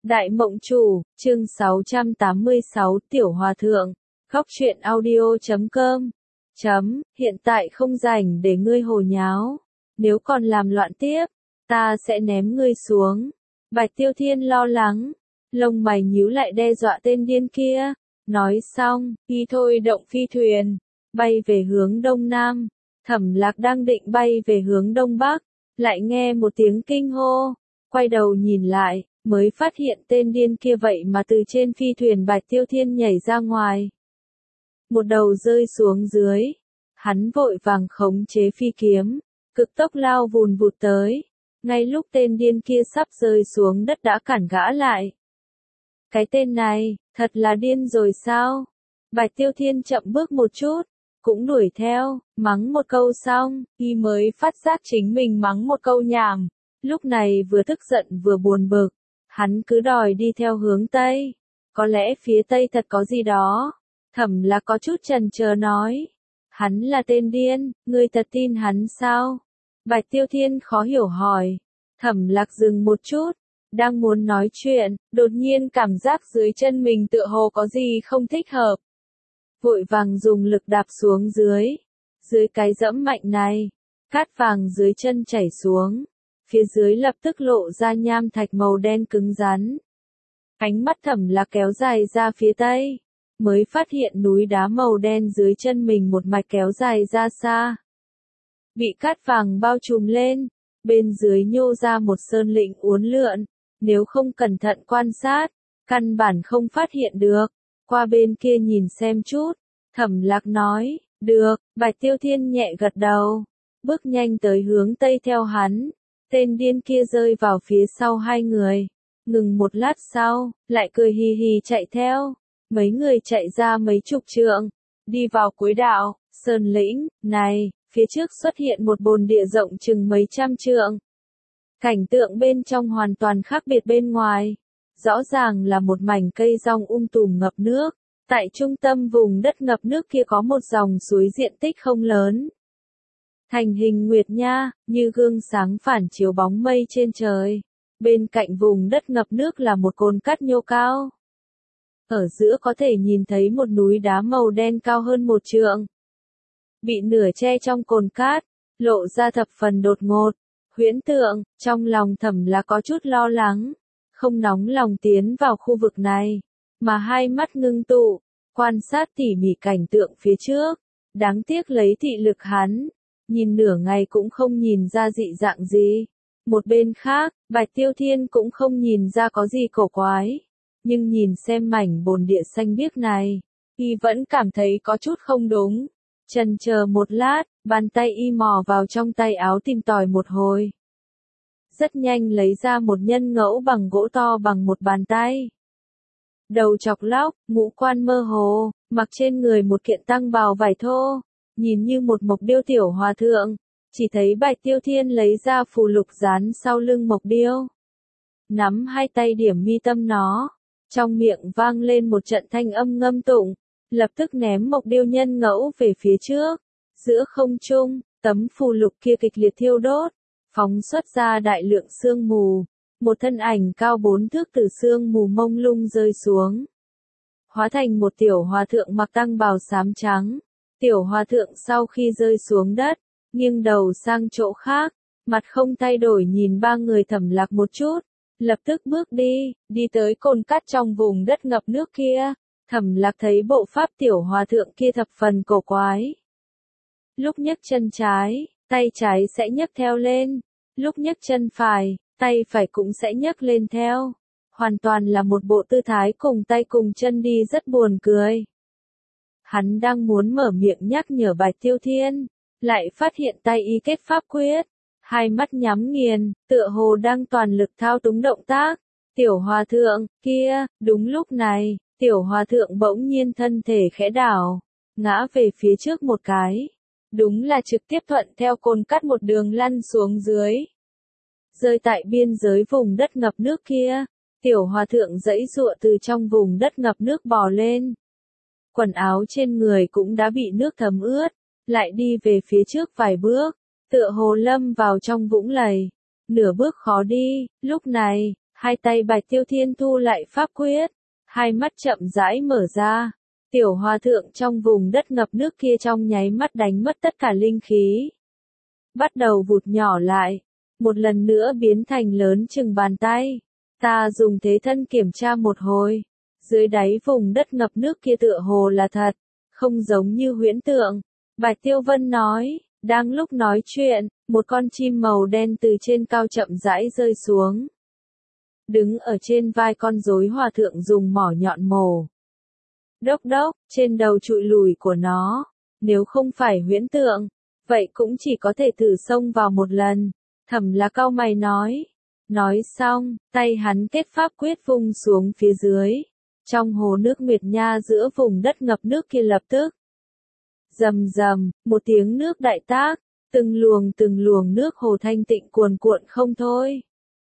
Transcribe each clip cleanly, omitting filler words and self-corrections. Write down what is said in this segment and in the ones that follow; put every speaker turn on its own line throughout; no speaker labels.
Đại Mộng Chủ, chương 686, Tiểu Hòa Thượng, Khóc Chuyện Audio.com. Hiện tại không rảnh để ngươi hồ nháo. Nếu còn làm loạn tiếp, ta sẽ ném ngươi xuống. Bạch Tiêu Thiên lo lắng, lông mày nhíu lại đe dọa tên điên kia. Nói xong, y thôi động phi thuyền, bay về hướng đông nam. Thẩm Lạc đang định bay về hướng đông bắc, lại nghe một tiếng kinh hô. Quay đầu nhìn lại, mới phát hiện tên điên kia vậy mà từ trên phi thuyền Bạch Tiêu Thiên nhảy ra ngoài. Một đầu rơi xuống dưới, hắn vội vàng khống chế phi kiếm, cực tốc lao vùn vụt tới. Ngay lúc tên điên kia sắp rơi xuống đất đã cản gã lại. Cái tên này, thật là điên rồi sao? Bạch Tiêu Thiên chậm bước một chút, cũng đuổi theo, mắng một câu xong, y mới phát giác chính mình mắng một câu nhảm. Lúc này vừa tức giận vừa buồn bực, hắn cứ đòi đi theo hướng Tây. Có lẽ phía Tây thật có gì đó. Thẩm Lạc có chút chần chờ nói. Hắn là tên điên, ngươi thật tin hắn sao? Bạch Tiêu Thiên khó hiểu hỏi. Thẩm Lạc dừng một chút, đang muốn nói chuyện, đột nhiên cảm giác dưới chân mình tựa hồ có gì không thích hợp. Vội vàng dùng lực đạp xuống dưới. Dưới cái dẫm mạnh này, cát vàng dưới chân chảy xuống. Phía dưới lập tức lộ ra nham thạch màu đen cứng rắn. Ánh mắt Thẩm Lạc kéo dài ra phía tây, mới phát hiện núi đá màu đen dưới chân mình một mạch kéo dài ra xa. Bị cát vàng bao trùm lên, bên dưới nhô ra một sơn lĩnh uốn lượn, nếu không cẩn thận quan sát, căn bản không phát hiện được. Qua bên kia nhìn xem chút, Thẩm Lạc nói, được. Bạch Tiêu Thiên nhẹ gật đầu, bước nhanh tới hướng tây theo hắn. Tên điên kia rơi vào phía sau hai người, ngừng một lát sau, lại cười hì hì chạy theo. Mấy người chạy ra mấy chục trượng, đi vào cuối đạo, sơn lĩnh, này, phía trước xuất hiện một bồn địa rộng chừng mấy trăm trượng. Cảnh tượng bên trong hoàn toàn khác biệt bên ngoài, rõ ràng là một mảnh cây rong tùm ngập nước. Tại trung tâm vùng đất ngập nước kia có một dòng suối diện tích không lớn. Thành hình nguyệt nha, như gương sáng phản chiếu bóng mây trên trời. Bên cạnh vùng đất ngập nước là một cồn cát nhô cao. Ở giữa có thể nhìn thấy một núi đá màu đen cao hơn một trượng. Bị nửa che trong cồn cát, lộ ra thập phần đột ngột, huyễn tượng. Trong lòng Thẩm Lạc có chút lo lắng, không nóng lòng tiến vào khu vực này, mà hai mắt ngưng tụ, quan sát tỉ mỉ cảnh tượng phía trước. Đáng tiếc lấy thị lực hắn, nhìn nửa ngày cũng không nhìn ra dị dạng gì. Một bên khác, Bạch Tiêu Thiên cũng không nhìn ra có gì cổ quái. Nhưng nhìn xem mảnh bồn địa xanh biếc này, y vẫn cảm thấy có chút không đúng. Chần chờ một lát, bàn tay y mò vào trong tay áo tìm tòi một hồi. Rất nhanh lấy ra một nhân ngẫu bằng gỗ to bằng một bàn tay. Đầu chọc lóc, ngũ quan mơ hồ, mặc trên người một kiện tăng bào vải thô, nhìn như một mộc điêu tiểu hòa thượng. Chỉ thấy Bạch Tiêu Thiên lấy ra phù lục dán sau lưng mộc điêu. Nắm hai tay điểm mi tâm nó, trong miệng vang lên một trận thanh âm ngâm tụng, lập tức ném mộc điêu nhân ngẫu về phía trước. Giữa không trung, tấm phù lục kia kịch liệt thiêu đốt, phóng xuất ra đại lượng sương mù. Một thân ảnh cao 4 thước từ sương mù mông lung rơi xuống, hóa thành một tiểu hòa thượng mặc tăng bào xám trắng. Tiểu hòa thượng sau khi rơi xuống đất, nghiêng đầu sang chỗ khác, mặt không thay đổi nhìn ba người Thẩm Lạc một chút, lập tức bước đi tới cồn cát trong vùng đất ngập nước kia. Thẩm Lạc thấy bộ pháp tiểu hòa thượng kia thập phần cổ quái. Lúc nhấc chân trái, tay trái sẽ nhấc theo lên, lúc nhấc chân phải, tay phải cũng sẽ nhấc lên theo. Hoàn toàn là một bộ tư thái cùng tay cùng chân đi rất buồn cười. Hắn đang muốn mở miệng nhắc nhở Bạch Tiêu Thiên, lại phát hiện tay y kết pháp quyết, hai mắt nhắm nghiền, tựa hồ đang toàn lực thao túng động tác. Tiểu hòa thượng kia, đúng lúc này, tiểu hòa thượng bỗng nhiên thân thể khẽ đảo, ngã về phía trước một cái. Đúng là trực tiếp thuận theo cồn cát một đường lăn xuống dưới. Rơi tại biên giới vùng đất ngập nước kia, tiểu hòa thượng giãy giụa từ trong vùng đất ngập nước bò lên. Quần áo trên người cũng đã bị nước thấm ướt, lại đi về phía trước vài bước, tựa hồ lâm vào trong vũng lầy. Nửa bước khó đi, lúc này, Hai tay Bạch Tiêu Thiên thu lại pháp quyết, hai mắt chậm rãi mở ra. Tiểu hòa thượng trong vùng đất ngập nước kia trong nháy mắt đánh mất tất cả linh khí. Bắt đầu vụt nhỏ lại, một lần nữa biến thành lớn chừng bàn tay. Ta dùng thế thân kiểm tra một hồi, dưới đáy vùng đất ngập nước kia tựa hồ là thật, không giống như huyễn tượng. Bạch Tiêu Vân nói, đang lúc nói chuyện, một con chim màu đen từ trên cao chậm rãi rơi xuống. Đứng ở trên vai con rối hòa thượng dùng mỏ nhọn mổ. Đốc đốc, trên đầu trụi lùi của nó, nếu không phải huyễn tượng, vậy cũng chỉ có thể thử xông vào một lần. Thẩm Lạc cau mày nói. Nói xong, tay hắn kết pháp quyết vung xuống phía dưới. Trong hồ nước Nguyệt Nha giữa vùng đất ngập nước kia lập tức. Rầm rầm, một tiếng nước đại tác, từng luồng nước hồ thanh tịnh cuồn cuộn không thôi.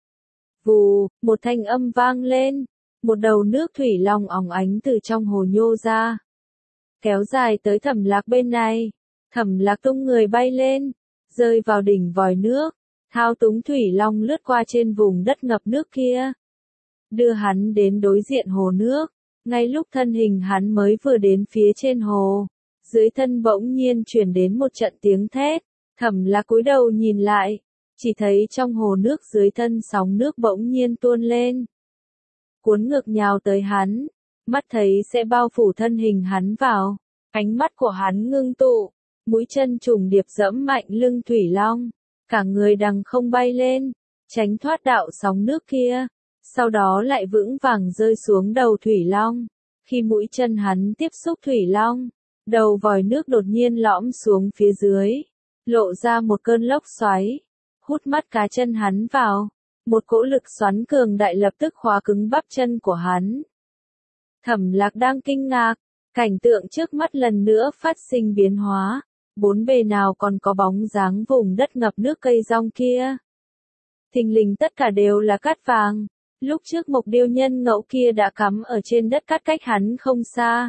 Vù, một thanh âm vang lên, một đầu nước thủy long óng ánh từ trong hồ nhô ra. Kéo dài tới Thẩm Lạc bên này, Thẩm Lạc tung người bay lên, rơi vào đỉnh vòi nước, thao túng thủy long lướt qua trên vùng đất ngập nước kia. Đưa hắn đến đối diện hồ nước, ngay lúc thân hình hắn mới vừa đến phía trên hồ, dưới thân bỗng nhiên truyền đến một trận tiếng thét. Thẩm Lạc cúi đầu nhìn lại, chỉ thấy trong hồ nước dưới thân sóng nước bỗng nhiên tuôn lên, cuốn ngược nhào tới hắn, mắt thấy sẽ bao phủ thân hình hắn vào. Ánh mắt của hắn ngưng tụ, mũi chân trùng điệp giẫm mạnh lưng thủy long, cả người đằng không bay lên, tránh thoát đạo sóng nước kia, sau đó lại vững vàng rơi xuống đầu thủy long. Khi mũi chân hắn tiếp xúc thủy long, đầu vòi nước đột nhiên lõm xuống phía dưới, lộ ra một cơn lốc xoáy, hút mắt cá chân hắn vào. Một cỗ lực xoắn cường đại lập tức khóa cứng bắp chân của hắn. Thẩm Lạc đang kinh ngạc, cảnh tượng trước mắt lần nữa phát sinh biến hóa, bốn bề nào còn có bóng dáng vùng đất ngập nước cây rong kia. Thình lình tất cả đều là cát vàng, lúc trước Mộc Điêu Nhân ngẫu kia đã cắm ở trên đất cát cách hắn không xa.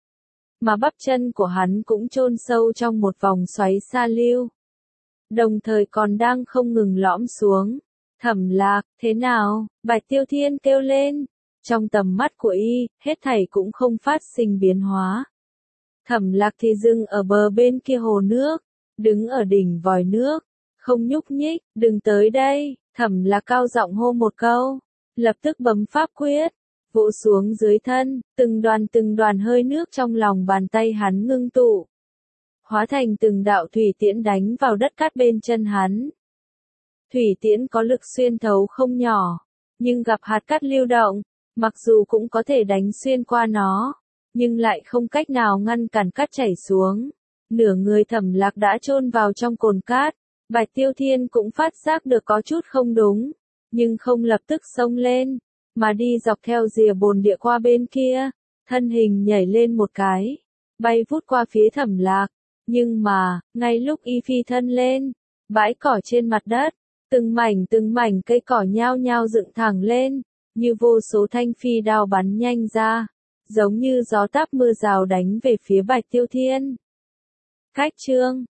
Mà bắp chân của hắn cũng chôn sâu trong một vòng xoáy sa lưu, đồng thời còn đang không ngừng lõm xuống. Thẩm Lạc, thế nào? Bạch Tiêu Thiên kêu lên. Trong tầm mắt của y, hết thảy cũng không phát sinh biến hóa. Thẩm Lạc thì dừng ở bờ bên kia hồ nước, đứng ở đỉnh vòi nước, không nhúc nhích. Đừng tới đây. Thẩm Lạc cao giọng hô một câu, lập tức bấm pháp quyết, vỗ xuống dưới thân, từng đoàn hơi nước trong lòng bàn tay hắn ngưng tụ, hóa thành từng đạo thủy tiễn đánh vào đất cát bên chân hắn. Thủy tiễn có lực xuyên thấu không nhỏ, nhưng gặp hạt cát lưu động, mặc dù cũng có thể đánh xuyên qua nó, nhưng lại không cách nào ngăn cản cát chảy xuống. Nửa người Thẩm Lạc đã chôn vào trong cồn cát. Bạch Tiêu Thiên cũng phát giác được có chút không đúng, nhưng không lập tức xông lên, mà đi dọc theo rìa bồn địa qua bên kia, thân hình nhảy lên một cái, bay vút qua phía Thẩm Lạc. Nhưng mà, ngay lúc y phi thân lên, bãi cỏ trên mặt đất, từng mảnh cây cỏ nhao nhao dựng thẳng lên, như vô số thanh phi đao bắn nhanh ra, giống như gió táp mưa rào đánh về phía Bạch Tiêu Thiên. Khách chương